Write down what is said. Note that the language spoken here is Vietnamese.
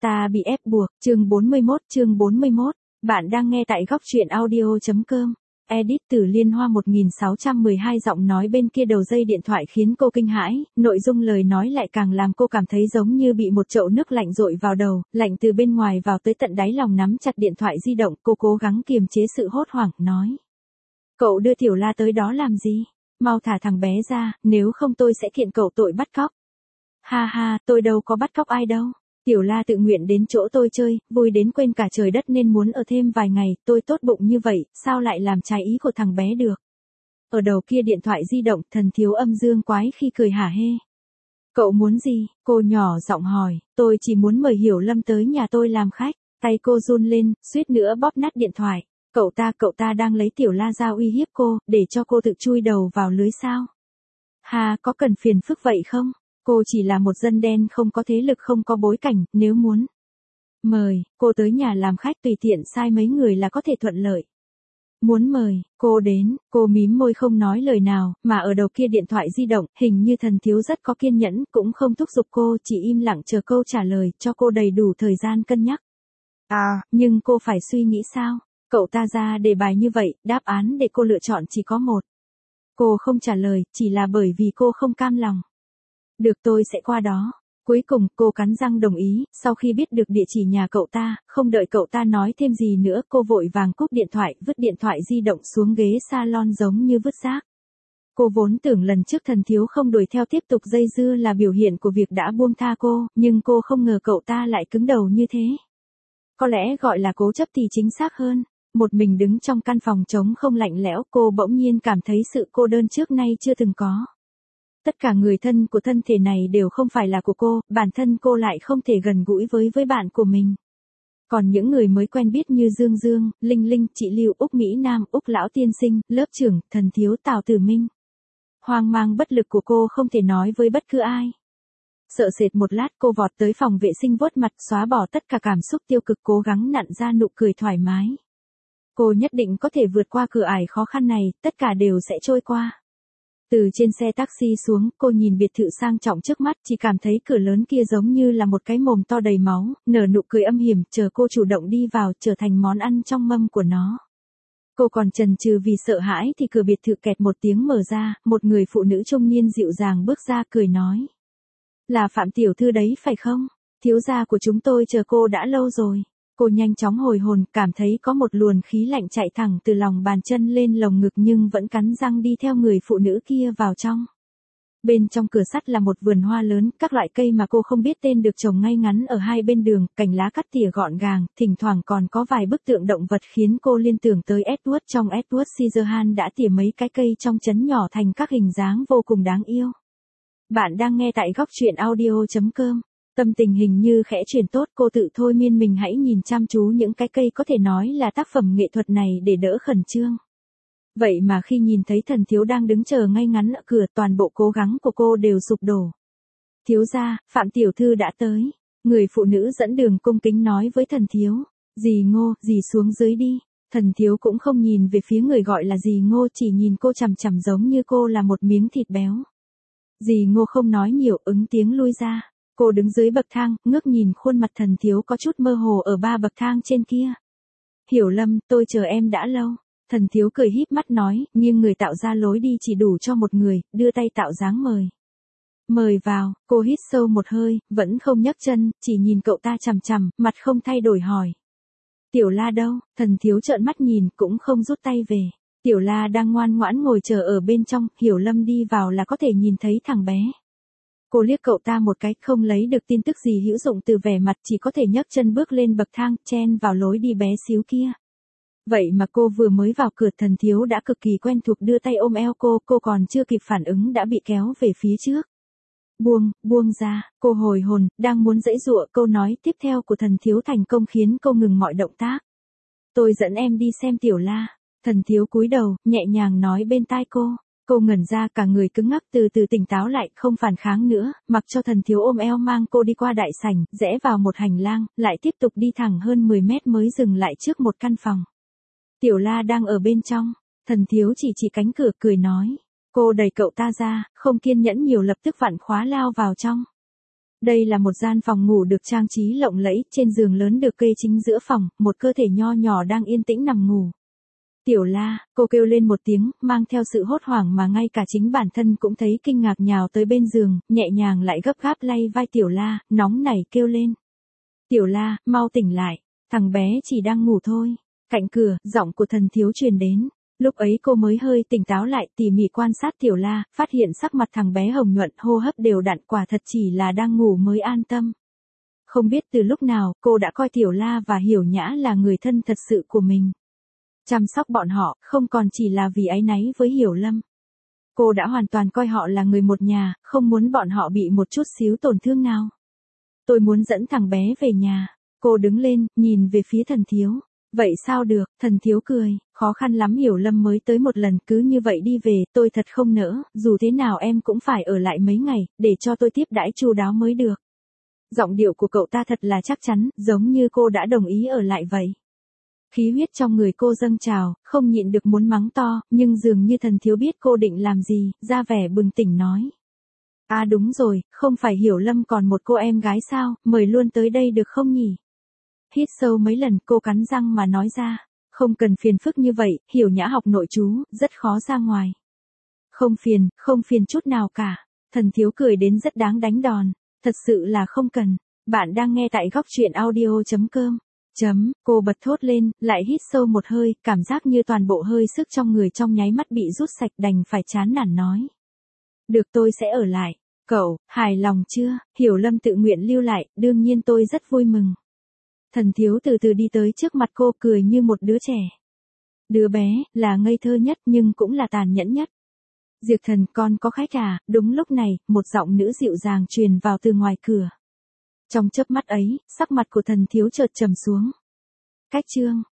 Ta bị ép buộc, chương 41, bạn đang nghe tại góc truyện audio.com. Edit từ Liên Hoa 1612. Giọng nói bên kia đầu dây điện thoại khiến cô kinh hãi, nội dung lời nói lại càng làm cô cảm thấy giống như bị một chậu nước lạnh dội vào đầu, lạnh từ bên ngoài vào tới tận đáy lòng. Nắm chặt điện thoại di động, cô cố gắng kiềm chế sự hốt hoảng, nói. Cậu đưa Tiểu La tới đó làm gì? Mau thả thằng bé ra, nếu không tôi sẽ kiện cậu tội bắt cóc. Ha ha, tôi đâu có bắt cóc ai đâu. Tiểu La tự nguyện đến chỗ tôi chơi, vui đến quên cả trời đất nên muốn ở thêm vài ngày, tôi tốt bụng như vậy, sao lại làm trái ý của thằng bé được. Ở đầu kia điện thoại di động, Thần Thiếu âm dương quái khi cười hả hê. Cậu muốn gì? Cô nhỏ giọng hỏi, tôi chỉ muốn mời Hiểu Lâm tới nhà tôi làm khách. Tay cô run lên, suýt nữa bóp nát điện thoại. Cậu ta đang lấy Tiểu La ra uy hiếp cô, để cho cô tự chui đầu vào lưới sao? Hà, có cần phiền phức vậy không? Cô chỉ là một dân đen không có thế lực không có bối cảnh, nếu muốn mời cô tới nhà làm khách tùy tiện sai mấy người là có thể thuận lợi. Muốn mời cô đến, cô mím môi không nói lời nào, mà ở đầu kia điện thoại di động, hình như Thần Thiếu rất có kiên nhẫn, cũng không thúc giục cô, chỉ im lặng chờ câu trả lời, cho cô đầy đủ thời gian cân nhắc. Nhưng cô phải suy nghĩ sao? Cậu ta ra đề bài như vậy, đáp án để cô lựa chọn chỉ có một. Cô không trả lời, chỉ là bởi vì cô không cam lòng. Được, tôi sẽ qua đó. Cuối cùng, cô cắn răng đồng ý, sau khi biết được địa chỉ nhà cậu ta, không đợi cậu ta nói thêm gì nữa, cô vội vàng cúp điện thoại, vứt điện thoại di động xuống ghế salon giống như vứt rác. Cô vốn tưởng lần trước Thần Thiếu không đuổi theo tiếp tục dây dưa là biểu hiện của việc đã buông tha cô, nhưng cô không ngờ cậu ta lại cứng đầu như thế. Có lẽ gọi là cố chấp thì chính xác hơn. Một mình đứng trong căn phòng trống không lạnh lẽo, cô bỗng nhiên cảm thấy sự cô đơn trước nay chưa từng có. Tất cả người thân của thân thể này đều không phải là của cô, bản thân cô lại không thể gần gũi với bạn của mình. Còn những người mới quen biết như Dương Dương, Linh Linh, chị Lưu, Úc Mỹ Nam, Úc Lão Tiên Sinh, lớp trưởng, Thần Thiếu, Tào Tử Minh. Hoang mang bất lực của cô không thể nói với bất cứ ai. Sợ sệt một lát cô vọt tới phòng vệ sinh vuốt mặt, xóa bỏ tất cả cảm xúc tiêu cực, cố gắng nặn ra nụ cười thoải mái. Cô nhất định có thể vượt qua cửa ải khó khăn này, tất cả đều sẽ trôi qua. Từ trên xe taxi xuống, cô nhìn biệt thự sang trọng trước mắt, chỉ cảm thấy cửa lớn kia giống như là một cái mồm to đầy máu, nở nụ cười âm hiểm, chờ cô chủ động đi vào, trở thành món ăn trong mâm của nó. Cô còn chần chừ vì sợ hãi thì cửa biệt thự kẹt một tiếng mở ra, một người phụ nữ trung niên dịu dàng bước ra cười nói. Là Phạm tiểu thư đấy phải không? Thiếu gia của chúng tôi chờ cô đã lâu rồi. Cô nhanh chóng hồi hồn, cảm thấy có một luồng khí lạnh chạy thẳng từ lòng bàn chân lên lồng ngực nhưng vẫn cắn răng đi theo người phụ nữ kia vào trong. Bên trong cửa sắt là một vườn hoa lớn, các loại cây mà cô không biết tên được trồng ngay ngắn ở hai bên đường, cành lá cắt tỉa gọn gàng, thỉnh thoảng còn có vài bức tượng động vật khiến cô liên tưởng tới Edward trong Edward Scissorhands đã tỉa mấy cái cây trong trấn nhỏ thành các hình dáng vô cùng đáng yêu. Bạn đang nghe tại góc truyện audio.com. Tâm tình hình như khẽ chuyển tốt, cô tự thôi miên mình hãy nhìn chăm chú những cái cây có thể nói là tác phẩm nghệ thuật này để đỡ khẩn trương. Vậy mà khi nhìn thấy Thần Thiếu đang đứng chờ ngay ngắn ở cửa, toàn bộ cố gắng của cô đều sụp đổ. Thiếu gia, Phạm tiểu thư đã tới. Người phụ nữ dẫn đường cung kính nói với Thần Thiếu. Dì Ngô, dì xuống dưới đi. Thần Thiếu cũng không nhìn về phía người gọi là dì Ngô, chỉ nhìn cô chằm chằm giống như cô là một miếng thịt béo. Dì Ngô không nói nhiều, ứng tiếng lui ra. Cô đứng dưới bậc thang, ngước nhìn khuôn mặt Thần Thiếu có chút mơ hồ ở 3 bậc thang trên kia. Hiểu Lâm, tôi chờ em đã lâu. Thần Thiếu cười híp mắt nói, nhưng người tạo ra lối đi chỉ đủ cho một người, đưa tay tạo dáng mời. Mời vào, cô hít sâu một hơi, vẫn không nhấc chân, chỉ nhìn cậu ta chằm chằm, mặt không thay đổi hỏi. Tiểu La đâu? Thần Thiếu trợn mắt nhìn, cũng không rút tay về. Tiểu La đang ngoan ngoãn ngồi chờ ở bên trong, Hiểu Lâm đi vào là có thể nhìn thấy thằng bé. Cô liếc cậu ta một cái, không lấy được tin tức gì hữu dụng từ vẻ mặt, chỉ có thể nhấc chân bước lên bậc thang, chen vào lối đi bé xíu kia. Vậy mà cô vừa mới vào cửa, Thần Thiếu đã cực kỳ quen thuộc đưa tay ôm eo cô còn chưa kịp phản ứng đã bị kéo về phía trước. Buông ra, cô hồi hồn, đang muốn giãy giụa, câu nói tiếp theo của Thần Thiếu thành công khiến cô ngừng mọi động tác. Tôi dẫn em đi xem Tiểu La. Thần Thiếu cúi đầu, nhẹ nhàng nói bên tai cô. Cô ngẩn ra, cả người cứng ngắc, từ từ tỉnh táo lại, không phản kháng nữa, mặc cho Thần Thiếu ôm eo mang cô đi qua đại sảnh, rẽ vào một hành lang, lại tiếp tục đi thẳng hơn 10 mét mới dừng lại trước một căn phòng. Tiểu La đang ở bên trong. Thần Thiếu chỉ cánh cửa cười nói. Cô đẩy cậu ta ra, không kiên nhẫn nhiều, lập tức vặn khóa lao vào trong. Đây là một gian phòng ngủ được trang trí lộng lẫy, trên giường lớn được kê chính giữa phòng, một cơ thể nho nhỏ đang yên tĩnh nằm ngủ. Tiểu La, cô kêu lên một tiếng, mang theo sự hốt hoảng mà ngay cả chính bản thân cũng thấy kinh ngạc, nhào tới bên giường, nhẹ nhàng lại gấp gáp lay vai Tiểu La, nóng nảy kêu lên. Tiểu La, mau tỉnh lại, thằng bé chỉ đang ngủ thôi. Cạnh cửa, giọng của Thần Thiếu truyền đến. Lúc ấy cô mới hơi tỉnh táo lại, tỉ mỉ quan sát Tiểu La, phát hiện sắc mặt thằng bé hồng nhuận, hô hấp đều đặn, quả thật chỉ là đang ngủ mới an tâm. Không biết từ lúc nào, cô đã coi Tiểu La và Hiểu Nhã là người thân thật sự của mình. Chăm sóc bọn họ, không còn chỉ là vì áy náy với Hiểu Lâm. Cô đã hoàn toàn coi họ là người một nhà, không muốn bọn họ bị một chút xíu tổn thương nào. Tôi muốn dẫn thằng bé về nhà. Cô đứng lên, nhìn về phía Thần Thiếu. Vậy sao được, Thần Thiếu cười, khó khăn lắm Hiểu Lâm mới tới một lần, cứ như vậy đi về, tôi thật không nỡ, dù thế nào em cũng phải ở lại mấy ngày, để cho tôi tiếp đãi chu đáo mới được. Giọng điệu của cậu ta thật là chắc chắn, giống như cô đã đồng ý ở lại vậy. Khí huyết trong người cô dâng trào, không nhịn được muốn mắng to, nhưng dường như Thần Thiếu biết cô định làm gì, ra vẻ bừng tỉnh nói. À đúng rồi, không phải Hiểu Lâm còn một cô em gái sao, mời luôn tới đây được không nhỉ? Hít sâu mấy lần, cô cắn răng mà nói ra. Không cần phiền phức như vậy, Hiểu Nhã học nội trú, rất khó ra ngoài. Không phiền chút nào cả. Thần Thiếu cười đến rất đáng đánh đòn. Thật sự là không cần. Bạn đang nghe tại góc truyện audio.com. Cô bật thốt lên, lại hít sâu một hơi, cảm giác như toàn bộ hơi sức trong người trong nháy mắt bị rút sạch, đành phải chán nản nói. Được, tôi sẽ ở lại. Cậu, hài lòng chưa? Hiểu Lâm tự nguyện lưu lại, đương nhiên tôi rất vui mừng. Thần Thiếu từ từ đi tới trước mặt cô, cười như một đứa trẻ. Đứa bé, là ngây thơ nhất nhưng cũng là tàn nhẫn nhất. Diệp Thần, con có khách à? Đúng lúc này, một giọng nữ dịu dàng truyền vào từ ngoài cửa. Trong chớp mắt ấy, sắc mặt của Thần Thiếu chợt trầm xuống. Cách chương